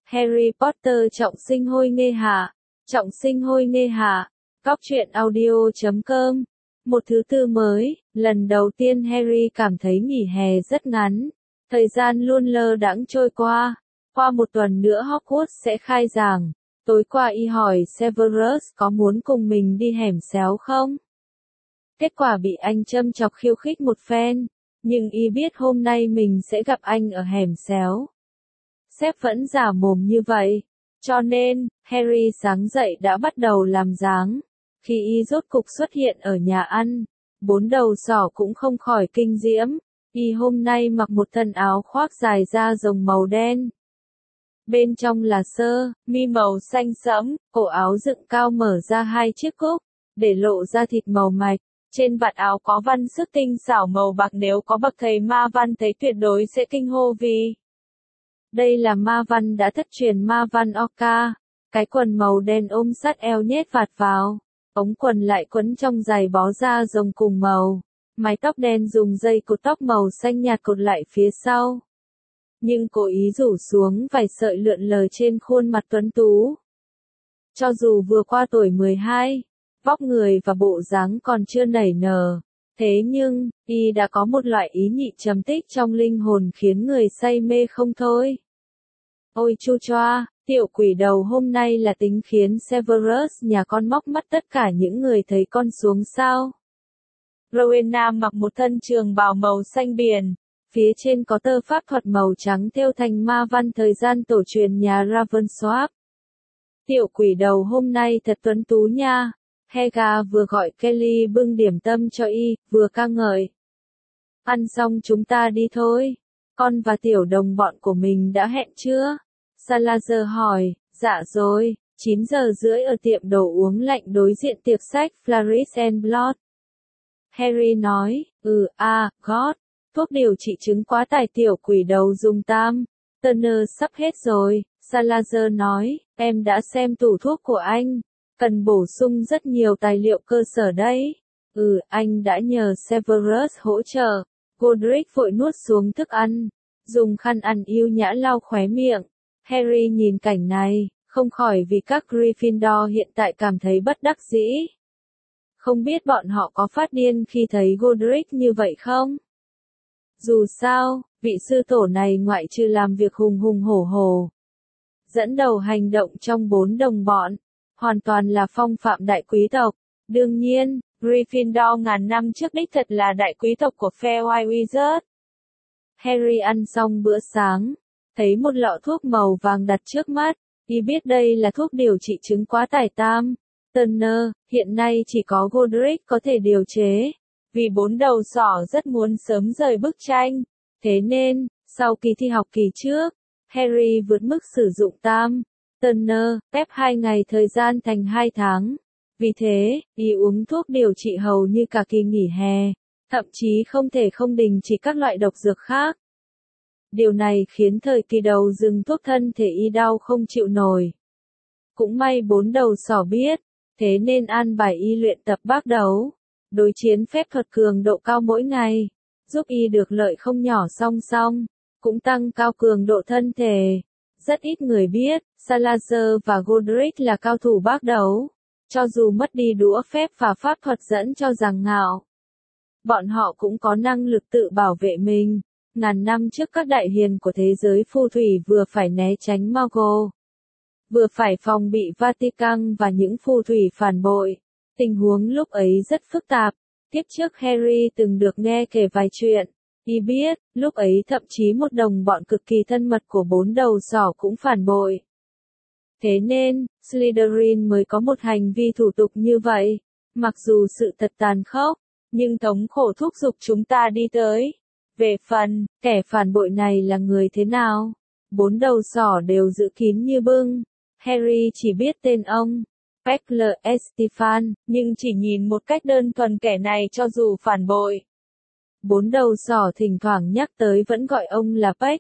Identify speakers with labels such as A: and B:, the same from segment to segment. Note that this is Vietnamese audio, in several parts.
A: Harry Potter trọng sinh hôi nghê hạ. Trọng sinh hôi nghê hạ. Góc truyện audio.com. Một thứ tư mới, lần đầu tiên Harry cảm thấy nghỉ hè rất ngắn. Thời gian luôn lơ đãng trôi qua. Qua một tuần nữa Hogwarts sẽ khai giảng. Tối qua y hỏi Severus có muốn cùng mình đi hẻm xéo không? Kết quả bị anh châm chọc khiêu khích một phen. Nhưng y biết hôm nay mình sẽ gặp anh ở hẻm xéo. Sếp vẫn giả mồm như vậy. Cho nên, Harry sáng dậy đã bắt đầu làm dáng. Khi y rốt cục xuất hiện ở nhà ăn, bốn đầu sỏ cũng không khỏi kinh diễm. Y hôm nay mặc một thân áo khoác dài da rồng màu đen. Bên trong là sơ, mi màu xanh sẫm, cổ áo dựng cao mở ra hai chiếc cúc, để lộ ra thịt màu mạch. Trên vạt áo có văn sức tinh xảo màu bạc, nếu có bậc thầy ma văn thấy tuyệt đối sẽ kinh hô vì đây là ma văn đã thất truyền ma văn Oca. Cái quần màu đen ôm sát eo nhét vạt vào, ống quần lại quấn trong giày bó da rồng cùng màu. Mái tóc đen dùng dây cột tóc màu xanh nhạt cột lại phía sau. Nhưng cố ý rủ xuống vài sợi lượn lờ trên khuôn mặt tuấn tú. Cho dù vừa qua tuổi 12, vóc người và bộ dáng còn chưa nảy nở, thế nhưng, y đã có một loại ý nhị trầm tích trong linh hồn khiến người say mê không thôi. Ôi chu choa, tiểu quỷ đầu hôm nay là tính khiến Severus nhà con móc mắt tất cả những người thấy con xuống sao? Rowena mặc một thân trường bào màu xanh biển, phía trên có tơ pháp thuật màu trắng thêu thành ma văn thời gian tổ truyền nhà Ravensworth. Tiểu quỷ đầu hôm nay thật tuấn tú nha. Helga vừa gọi Kelly bưng điểm tâm cho y, vừa ca ngợi. Ăn xong chúng ta đi thôi. Con và tiểu đồng bọn của mình đã hẹn chưa? Salazar hỏi. Dạ rồi, 9 giờ rưỡi ở tiệm đồ uống lạnh đối diện tiệc sách Flaris and Blood. Harry nói. God. Thuốc điều trị chứng quá tải tiểu quỷ đầu dùng tam. Turner sắp hết rồi. Salazar nói. Em đã xem tủ thuốc của anh. Cần bổ sung rất nhiều tài liệu cơ sở đấy. Anh đã nhờ Severus hỗ trợ. Godric vội nuốt xuống thức ăn, dùng khăn ăn yêu nhã lau khóe miệng. Harry nhìn cảnh này, không khỏi vì các Gryffindor hiện tại cảm thấy bất đắc dĩ. Không biết bọn họ có phát điên khi thấy Godric như vậy không? Dù sao, vị sư tổ này ngoại trừ làm việc hùng hùng hổ hổ, dẫn đầu hành động trong 4 đồng bọn, hoàn toàn là phong phạm đại quý tộc. Đương nhiên, Gryffindor ngàn năm trước đích thật là đại quý tộc của Fairway Wizards. Harry ăn xong bữa sáng, thấy một lọ thuốc màu vàng đặt trước mắt, y biết đây là thuốc điều trị chứng quá tải tam. Turner, hiện nay chỉ có Godric có thể điều chế, vì 4 đầu sỏ rất muốn sớm rời bức tranh. Thế nên, sau kỳ thi học kỳ trước, Harry vượt mức sử dụng tam. Turner, ép 2 ngày thời gian thành 2 tháng. Vì thế, y uống thuốc điều trị hầu như cả kỳ nghỉ hè, thậm chí không thể không đình chỉ các loại độc dược khác. Điều này khiến thời kỳ đầu dừng thuốc thân thể y đau không chịu nổi. Cũng may 4 đầu sỏ biết, thế nên an bài y luyện tập bác đấu, đối chiến phép thuật cường độ cao mỗi ngày, giúp y được lợi không nhỏ song song, cũng tăng cao cường độ thân thể. Rất ít người biết, Salazar và Godric là cao thủ bác đấu. Cho dù mất đi đũa phép và pháp thuật dẫn cho giằng ngạo, bọn họ cũng có năng lực tự bảo vệ mình. Ngàn năm trước các đại hiền của thế giới phù thủy vừa phải né tránh Muggle, vừa phải phòng bị Vatican và những phù thủy phản bội. Tình huống lúc ấy rất phức tạp. Tiếp trước Harry từng được nghe kể vài chuyện. Y biết, lúc ấy thậm chí một đồng bọn cực kỳ thân mật của 4 đầu sỏ cũng phản bội. Thế nên, Slytherin mới có một hành vi thủ tục như vậy. Mặc dù sự thật tàn khốc, nhưng thống khổ thúc giục chúng ta đi tới. Về phần, kẻ phản bội này là người thế nào? 4 đầu sỏ đều giữ kín như bưng. Harry chỉ biết tên ông, Peckler Estefan, nhưng chỉ nhìn một cách đơn thuần kẻ này cho dù phản bội. 4 đầu sỏ thỉnh thoảng nhắc tới vẫn gọi ông là Peck.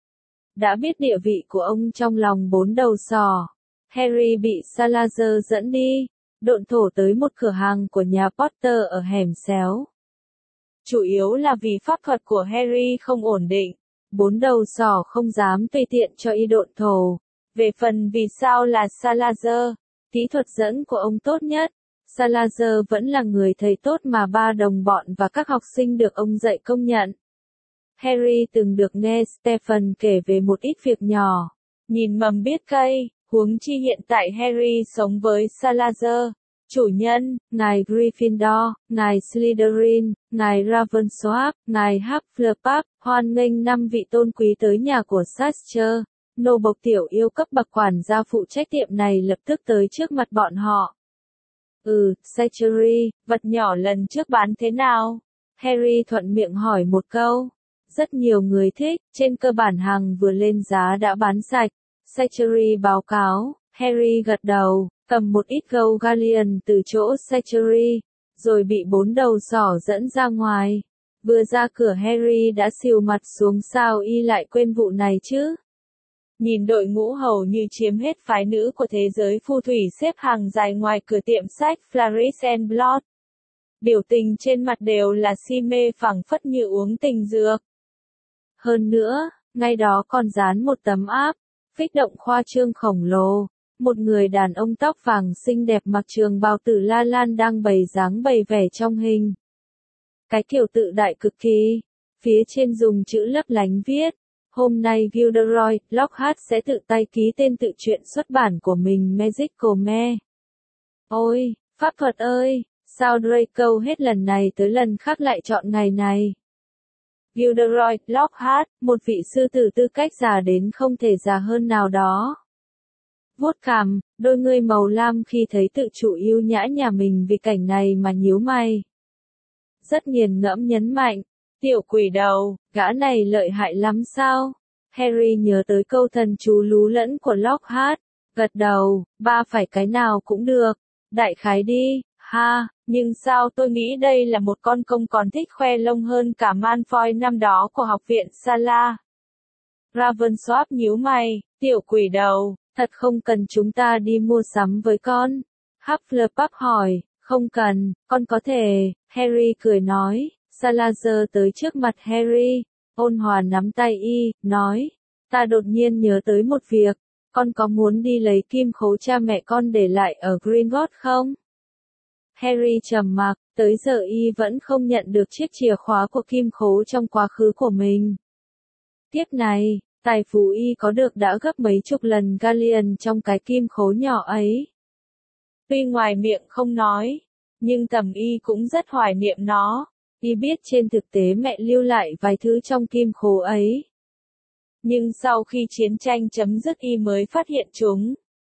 A: Đã biết địa vị của ông trong lòng 4 đầu sỏ, Harry bị Salazar dẫn đi, độn thổ tới một cửa hàng của nhà Potter ở hẻm xéo. Chủ yếu là vì pháp thuật của Harry không ổn định, 4 đầu sỏ không dám tùy tiện cho y độn thổ, Về phần vì sao là Salazar, kỹ thuật dẫn của ông tốt nhất, Salazar vẫn là người thầy tốt mà ba đồng bọn và các học sinh được ông dạy công nhận. Harry từng được nghe Stephen kể về một ít việc nhỏ. Nhìn mầm biết cây, huống chi hiện tại Harry sống với Salazar. Chủ nhân, ngài Gryffindor, ngài Slytherin, ngài Ravenclaw, ngài Hufflepuff, hoan nghênh 5 vị tôn quý tới nhà của Sascher. Nô bộc tiểu yêu cấp bậc quản gia phụ trách tiệm này lập tức tới trước mặt bọn họ. Sascher, vật nhỏ lần trước bán thế nào? Harry thuận miệng hỏi một câu. Rất nhiều người thích, trên cơ bản hàng vừa lên giá đã bán sạch. Sascher báo cáo, Harry gật đầu, cầm một ít gâu galleon từ chỗ Sascher, rồi bị 4 đầu sỏ dẫn ra ngoài. Vừa ra cửa Harry đã xìu mặt xuống, sao y lại quên vụ này chứ? Nhìn đội ngũ hầu như chiếm hết phái nữ của thế giới phù thủy xếp hàng dài ngoài cửa tiệm sách Flourish and Blood. Biểu tình trên mặt đều là si mê phảng phất như uống tình dược. Hơn nữa, ngay đó còn dán một tấm áp, kích động khoa trương khổng lồ. Một người đàn ông tóc vàng xinh đẹp mặc trường bào tử la lan đang bày dáng bày vẻ trong hình. Cái kiểu tự đại cực kỳ. Phía trên dùng chữ lấp lánh viết. Hôm nay Gilderoy Lockhart sẽ tự tay ký tên tự truyện xuất bản của mình Magical Me. Ôi, pháp thuật ơi, sao Draco hết lần này tới lần khác lại chọn ngày này? Gilderoy Lockhart, một vị sư tử tư cách già đến không thể già hơn nào đó. Vuốt cằm, đôi ngươi màu lam khi thấy tự chủ yêu nhã nhà mình vì cảnh này mà nhíu mày. Rất nghiền ngẫm nhấn mạnh, tiểu quỷ đầu, gã này lợi hại lắm sao? Harry nhớ tới câu thần chú lú lẫn của Lockhart, gật đầu, ba phải cái nào cũng được, đại khái đi, ha, nhưng sao tôi nghĩ đây là một con công còn thích khoe lông hơn cả Malfoy năm đó của học viện Sala. Ravenclaw nhíu mày, tiểu quỷ đầu. Thật không cần chúng ta đi mua sắm với con? Hufflepuff hỏi, không cần, con có thể, Harry cười nói, Salazar tới trước mặt Harry, ôn hòa nắm tay y, nói, ta đột nhiên nhớ tới một việc, con có muốn đi lấy kim khố cha mẹ con để lại ở Gringotts không? Harry trầm mặc, tới giờ y vẫn không nhận được chiếc chìa khóa của kim khố trong quá khứ của mình. Tiếp này, tài phú y có được đã gấp mấy chục lần galleon trong cái kim khố nhỏ ấy. Tuy ngoài miệng không nói, nhưng tầm y cũng rất hoài niệm nó. Y biết trên thực tế mẹ lưu lại vài thứ trong kim khố ấy. Nhưng sau khi chiến tranh chấm dứt y mới phát hiện chúng.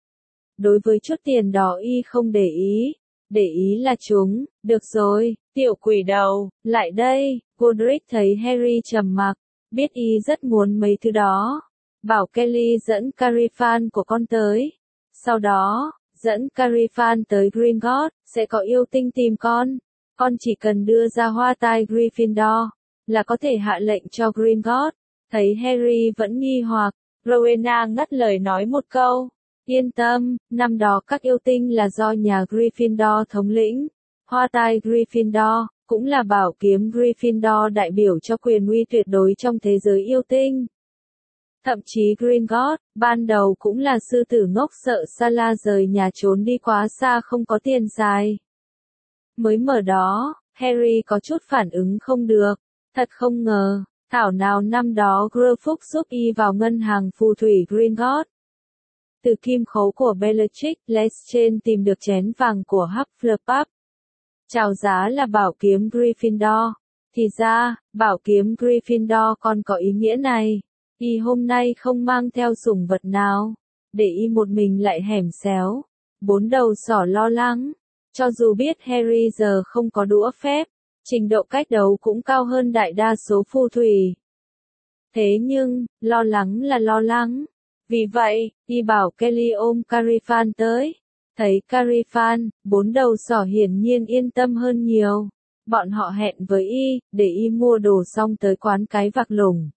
A: Đối với chút tiền đó y không để ý là chúng, được rồi, tiểu quỷ đầu, lại đây, Godric thấy Harry trầm mặc. Biết y rất muốn mấy thứ đó. Bảo Kelly dẫn Carifan của con tới. Sau đó, dẫn Carifan tới Gringotts, sẽ có yêu tinh tìm con. Con chỉ cần đưa ra hoa tai Gryffindor, là có thể hạ lệnh cho Gringotts. Thấy Harry vẫn nghi hoặc, Rowena ngắt lời nói một câu. Yên tâm, năm đó các yêu tinh là do nhà Gryffindor thống lĩnh. Hoa tai Gryffindor cũng là bảo kiếm Gryffindor đại biểu cho quyền uy tuyệt đối trong thế giới yêu tinh. Thậm chí Gringotts, ban đầu cũng là sư tử ngốc sợ Sala rời nhà trốn đi quá xa không có tiền xài. Mới mở đó, Harry có chút phản ứng không được. Thật không ngờ, thảo nào năm đó Greyfux giúp y vào ngân hàng phù thủy Gringotts. Từ kim khấu của Bellatrix Lestrange tìm được chén vàng của Hufflepuff. Chào giá là bảo kiếm Gryffindor. Thì ra, bảo kiếm Gryffindor còn có ý nghĩa này. Y hôm nay không mang theo sủng vật nào. Để y một mình lại hẻm xéo. 4 đầu sỏ lo lắng. Cho dù biết Harry giờ không có đũa phép, trình độ cách đấu cũng cao hơn đại đa số phù thủy. Thế nhưng, lo lắng là lo lắng. Vì vậy, y bảo Kelly ôm Carifan tới. Thấy Carifan, 4 đầu sỏ hiển nhiên yên tâm hơn nhiều. Bọn họ hẹn với y, để y mua đồ xong tới quán cái vạc lủng.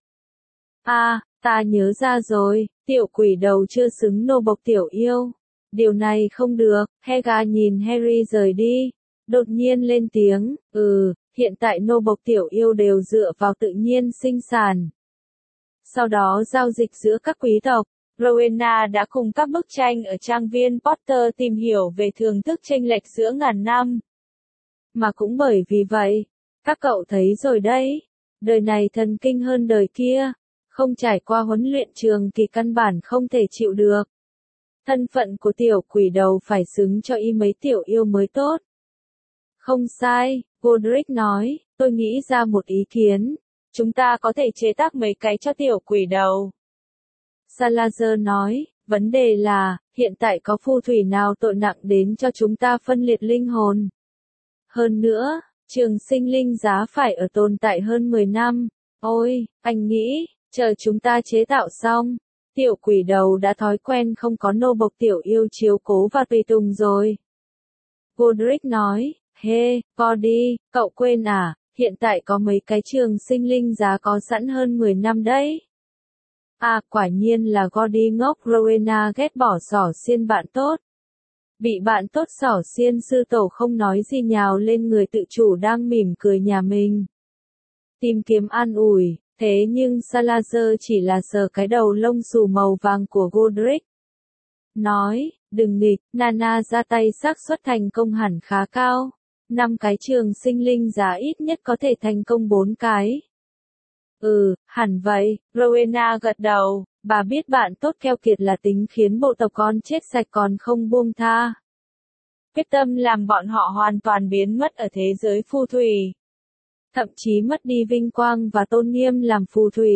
A: Ta nhớ ra rồi, tiểu quỷ đầu chưa xứng nô bộc tiểu yêu. Điều này không được, Helga nhìn Harry rời đi. Đột nhiên lên tiếng, hiện tại nô bộc tiểu yêu đều dựa vào tự nhiên sinh sản. Sau đó giao dịch giữa các quý tộc. Rowena đã cùng các bức tranh ở trang viên Potter tìm hiểu về thưởng thức chênh lệch giữa ngàn năm. Mà cũng bởi vì vậy, các cậu thấy rồi đấy, đời này thần kinh hơn đời kia, không trải qua huấn luyện trường thì căn bản không thể chịu được. Thân phận của tiểu quỷ đầu phải xứng cho y mấy tiểu yêu mới tốt. Không sai, Godric nói, tôi nghĩ ra một ý kiến, chúng ta có thể chế tác mấy cái cho tiểu quỷ đầu. Salazar nói, vấn đề là, hiện tại có phù thủy nào tội nặng đến cho chúng ta phân liệt linh hồn. Hơn nữa, trường sinh linh giá phải ở tồn tại hơn 10 năm. Ôi, anh nghĩ, chờ chúng ta chế tạo xong, tiểu quỷ đầu đã thói quen không có nô bộc tiểu yêu chiếu cố và tùy tùng rồi. Godric nói, Cody, cậu quên à, hiện tại có mấy cái trường sinh linh giá có sẵn hơn 10 năm đấy. À, quả nhiên là Cody ngốc. Rowena ghét bỏ xỏ xiên bạn tốt. Bị bạn tốt xỏ xiên sư tổ không nói gì nhào lên người tự chủ đang mỉm cười nhà mình. Tìm kiếm an ủi, thế nhưng Salazar chỉ là sờ cái đầu lông xù màu vàng của Godric. Nói, đừng nghịch, Nana ra tay xác suất thành công hẳn khá cao. 5 cái trường sinh linh giá ít nhất có thể thành công 4 cái. Hẳn vậy, Rowena gật đầu, bà biết bạn tốt keo kiệt là tính khiến bộ tộc con chết sạch còn không buông tha. Quyết tâm làm bọn họ hoàn toàn biến mất ở thế giới phù thủy. Thậm chí mất đi vinh quang và tôn nghiêm làm phù thủy.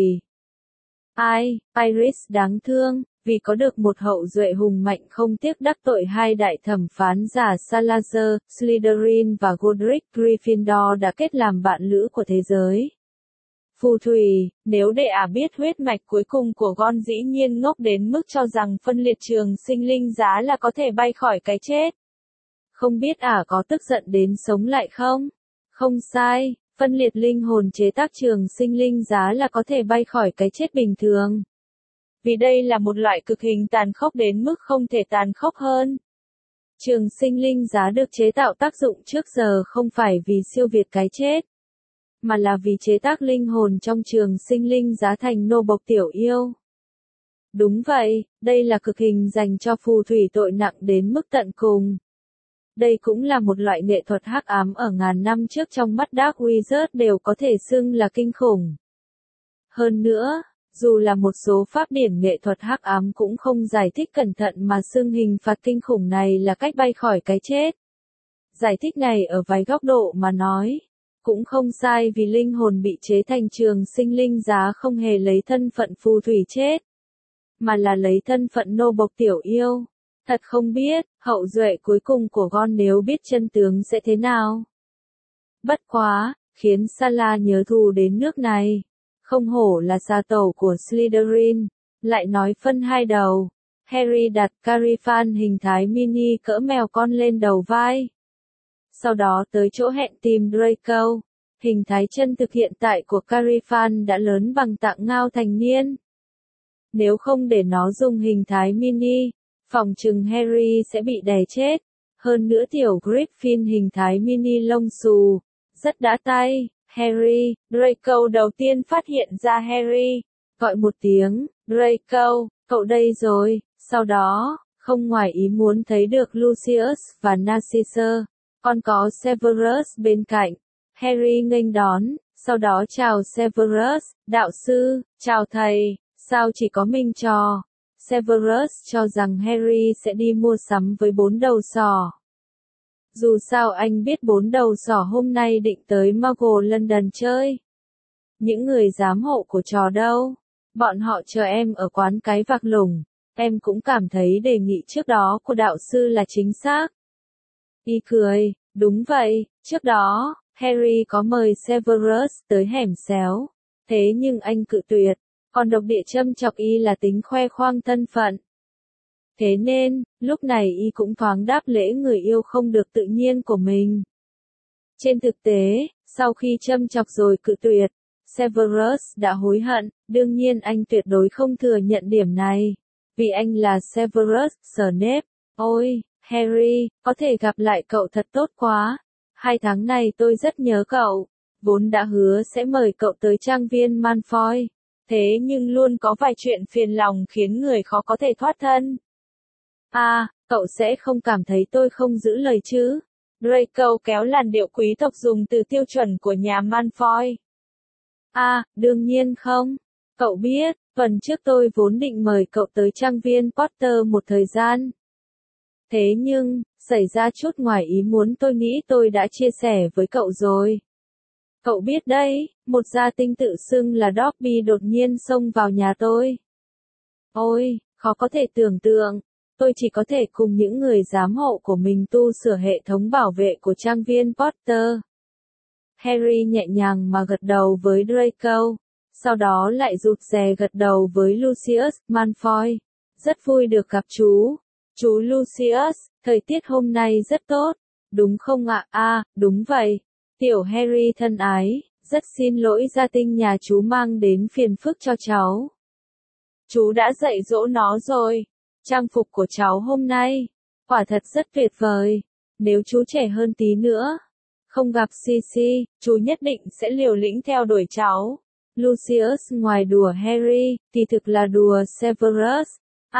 A: Iris đáng thương, vì có được một hậu duệ hùng mạnh không tiếc đắc tội hai đại thẩm phán giả Salazar, Slytherin và Godric Gryffindor đã kết làm bạn lữ của thế giới. Phù thủy, nếu để biết huyết mạch cuối cùng của Gon dĩ nhiên ngốc đến mức cho rằng phân liệt trường sinh linh giá là có thể bay khỏi cái chết. Không biết có tức giận đến sống lại không? Không sai, phân liệt linh hồn chế tác trường sinh linh giá là có thể bay khỏi cái chết bình thường. Vì đây là một loại cực hình tàn khốc đến mức không thể tàn khốc hơn. Trường sinh linh giá được chế tạo tác dụng trước giờ không phải vì siêu việt cái chết, mà là vì chế tác linh hồn trong trường sinh linh giá thành nô bộc tiểu yêu. Đúng vậy, đây là cực hình dành cho phù thủy tội nặng đến mức tận cùng. Đây cũng là một loại nghệ thuật hắc ám ở ngàn năm trước trong mắt Dark Wizard đều có thể xưng là kinh khủng. Hơn nữa, dù là một số pháp điển nghệ thuật hắc ám cũng không giải thích cẩn thận mà xưng hình phạt kinh khủng này là cách bay khỏi cái chết. Giải thích này ở vài góc độ mà nói, cũng không sai vì linh hồn bị chế thành trường sinh linh giá không hề lấy thân phận phù thủy chết, mà là lấy thân phận nô bộc tiểu yêu. Thật không biết, hậu duệ cuối cùng của Gon nếu biết chân tướng sẽ thế nào. Bất quá, khiến Sala nhớ thù đến nước này. Không hổ là gia tộc của Slytherin, lại nói phân hai đầu. Harry đặt Carifan hình thái mini cỡ mèo con lên đầu vai. Sau đó tới chỗ hẹn tìm Draco. Hình thái chân thực hiện tại của Carifan đã lớn bằng tạng ngao thành niên. Nếu không để nó dùng hình thái mini, phòng chừng Harry sẽ bị đè chết. Hơn nữa tiểu Griffin hình thái mini lông xù, rất đã tay. Harry, Draco đầu tiên phát hiện ra Harry, gọi một tiếng, Draco, cậu đây rồi. Sau đó, không ngoài ý muốn thấy được Lucius và Narcissus, còn có Severus bên cạnh. Harry nghênh đón, sau đó chào Severus, đạo sư, chào thầy, sao chỉ có mình trò. Severus cho rằng Harry sẽ đi mua sắm với 4 đầu sỏ. Dù sao anh biết 4 đầu sỏ hôm nay định tới Muggle London chơi. Những người giám hộ của trò đâu? Bọn họ chờ em ở quán cái vạc lủng. Em cũng cảm thấy đề nghị trước đó của đạo sư là chính xác. Y cười, đúng vậy, trước đó, Harry có mời Severus tới hẻm xéo. Thế nhưng anh cự tuyệt, còn độc địa châm chọc y là tính khoe khoang thân phận. Thế nên, lúc này y cũng thoáng đáp lễ người yêu không được tự nhiên của mình. Trên thực tế, sau khi châm chọc rồi cự tuyệt, Severus đã hối hận, đương nhiên anh tuyệt đối không thừa nhận điểm này. Vì anh là Severus Snape. Ôi, Harry, có thể gặp lại cậu thật tốt quá. 2 tháng này tôi rất nhớ cậu. Vốn đã hứa sẽ mời cậu tới trang viên Malfoy. Thế nhưng luôn có vài chuyện phiền lòng khiến người khó có thể thoát thân. Cậu sẽ không cảm thấy tôi không giữ lời chứ? Draco kéo làn điệu quý tộc dùng từ tiêu chuẩn của nhà Malfoy. Đương nhiên không. Cậu biết, tuần trước tôi vốn định mời cậu tới trang viên Potter một thời gian. Thế nhưng, xảy ra chút ngoài ý muốn tôi nghĩ tôi đã chia sẻ với cậu rồi. Cậu biết đấy, một gia tinh tự xưng là Dobby đột nhiên xông vào nhà tôi. Ôi, khó có thể tưởng tượng. Tôi chỉ có thể cùng những người giám hộ của mình tu sửa hệ thống bảo vệ của trang viên Potter. Harry nhẹ nhàng mà gật đầu với Draco, sau đó lại rụt rè gật đầu với Lucius Malfoy. Rất vui được gặp chú. Chú Lucius, thời tiết hôm nay rất tốt, đúng không ạ? Đúng vậy. Tiểu Harry thân ái, rất xin lỗi gia tinh nhà chú mang đến phiền phức cho cháu. Chú đã dạy dỗ nó rồi. Trang phục của cháu hôm nay, quả thật rất tuyệt vời. Nếu chú trẻ hơn tí nữa, không gặp Sisi, chú nhất định sẽ liều lĩnh theo đuổi cháu. Lucius ngoài đùa Harry, thì thực là đùa Severus.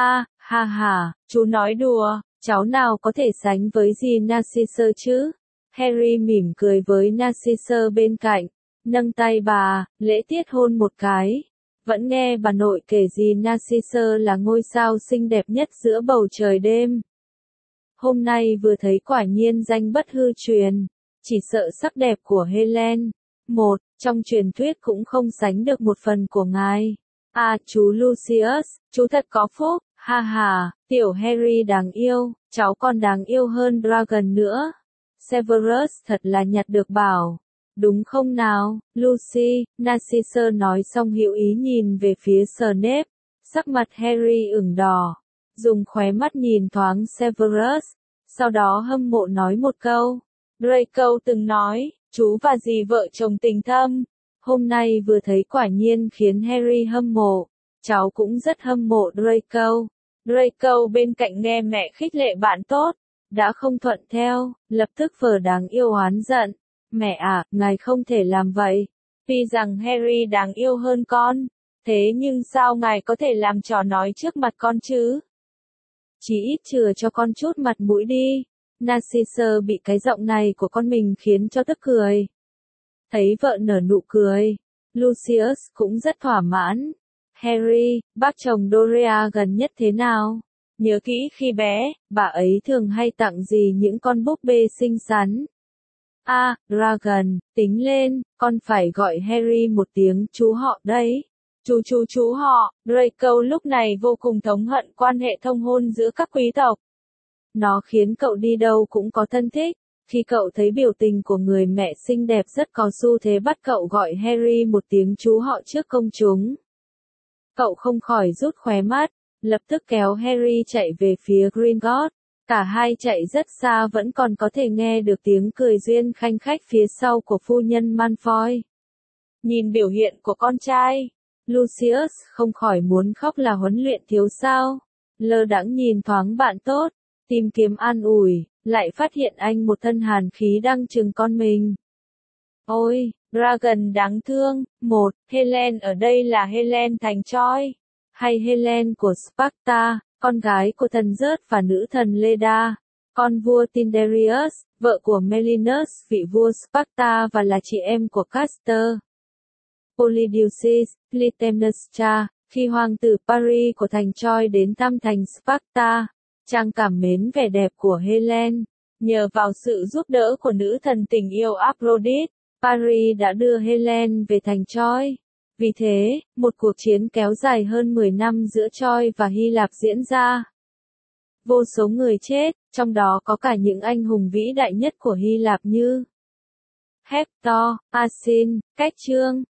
A: Chú nói đùa, cháu nào có thể sánh với dì Narcissa chứ? Harry mỉm cười với Narcissa bên cạnh, nâng tay bà, lễ tiết hôn một cái. Vẫn nghe bà nội kể gì Narcissa là ngôi sao xinh đẹp nhất giữa bầu trời đêm. Hôm nay vừa thấy quả nhiên danh bất hư truyền, chỉ sợ sắc đẹp của Helen, trong truyền thuyết cũng không sánh được một phần của ngài. Chú Lucius, chú thật có phúc, tiểu Harry đáng yêu, cháu còn đáng yêu hơn Dragon nữa. Severus thật là nhặt được bảo. Đúng không nào, Lucy, Narcissa nói xong hữu ý nhìn về phía Snape, sắc mặt Harry ửng đỏ, dùng khóe mắt nhìn thoáng Severus, sau đó hâm mộ nói một câu. Draco từng nói, chú và dì vợ chồng tình thâm, hôm nay vừa thấy quả nhiên khiến Harry hâm mộ, cháu cũng rất hâm mộ Draco. Draco bên cạnh nghe mẹ khích lệ bạn tốt, đã không thuận theo, lập tức vờ đáng yêu oán giận. Mẹ ngài không thể làm vậy. Tuy rằng Harry đáng yêu hơn con, thế nhưng sao ngài có thể làm trò nói trước mặt con chứ? Chỉ ít chừa cho con chút mặt mũi đi. Narcissa bị cái giọng này của con mình khiến cho tức cười. Thấy vợ nở nụ cười, Lucius cũng rất thỏa mãn. Harry, bác chồng Doria gần nhất thế nào? Nhớ kỹ khi bé, bà ấy thường hay tặng gì những con búp bê xinh xắn. Dragon, tính lên, con phải gọi Harry một tiếng chú họ đấy. Chú họ, Draco lúc này vô cùng thống hận quan hệ thông hôn giữa các quý tộc. Nó khiến cậu đi đâu cũng có thân thích. Khi cậu thấy biểu tình của người mẹ xinh đẹp rất có xu thế bắt cậu gọi Harry một tiếng chú họ trước công chúng. Cậu không khỏi rút khóe mắt, lập tức kéo Harry chạy về phía Gringotts. Cả hai chạy rất xa vẫn còn có thể nghe được tiếng cười duyên khanh khách phía sau của phu nhân Malfoy. Nhìn biểu hiện của con trai, Lucius không khỏi muốn khóc là huấn luyện thiếu sao. Lơ đãng nhìn thoáng bạn tốt, tìm kiếm an ủi, lại phát hiện anh một thân hàn khí đang trừng con mình. Ôi, Dragon đáng thương. Helen ở đây là Helen thành Troy, hay Helen của Sparta, con gái của thần Zeus và nữ thần Leda, con vua Tinderius, vợ của Melinus vị vua Sparta và là chị em của Castor. Polydeuces, Clytemnestra, khi hoàng tử Paris của thành Troy đến thăm thành Sparta, chàng cảm mến vẻ đẹp của Helen. Nhờ vào sự giúp đỡ của nữ thần tình yêu Aphrodite, Paris đã đưa Helen về thành Troy. Vì thế, một cuộc chiến kéo dài hơn 10 năm giữa Troy và Hy Lạp diễn ra. Vô số người chết, trong đó có cả những anh hùng vĩ đại nhất của Hy Lạp như Hector, Asin, Cách Trương,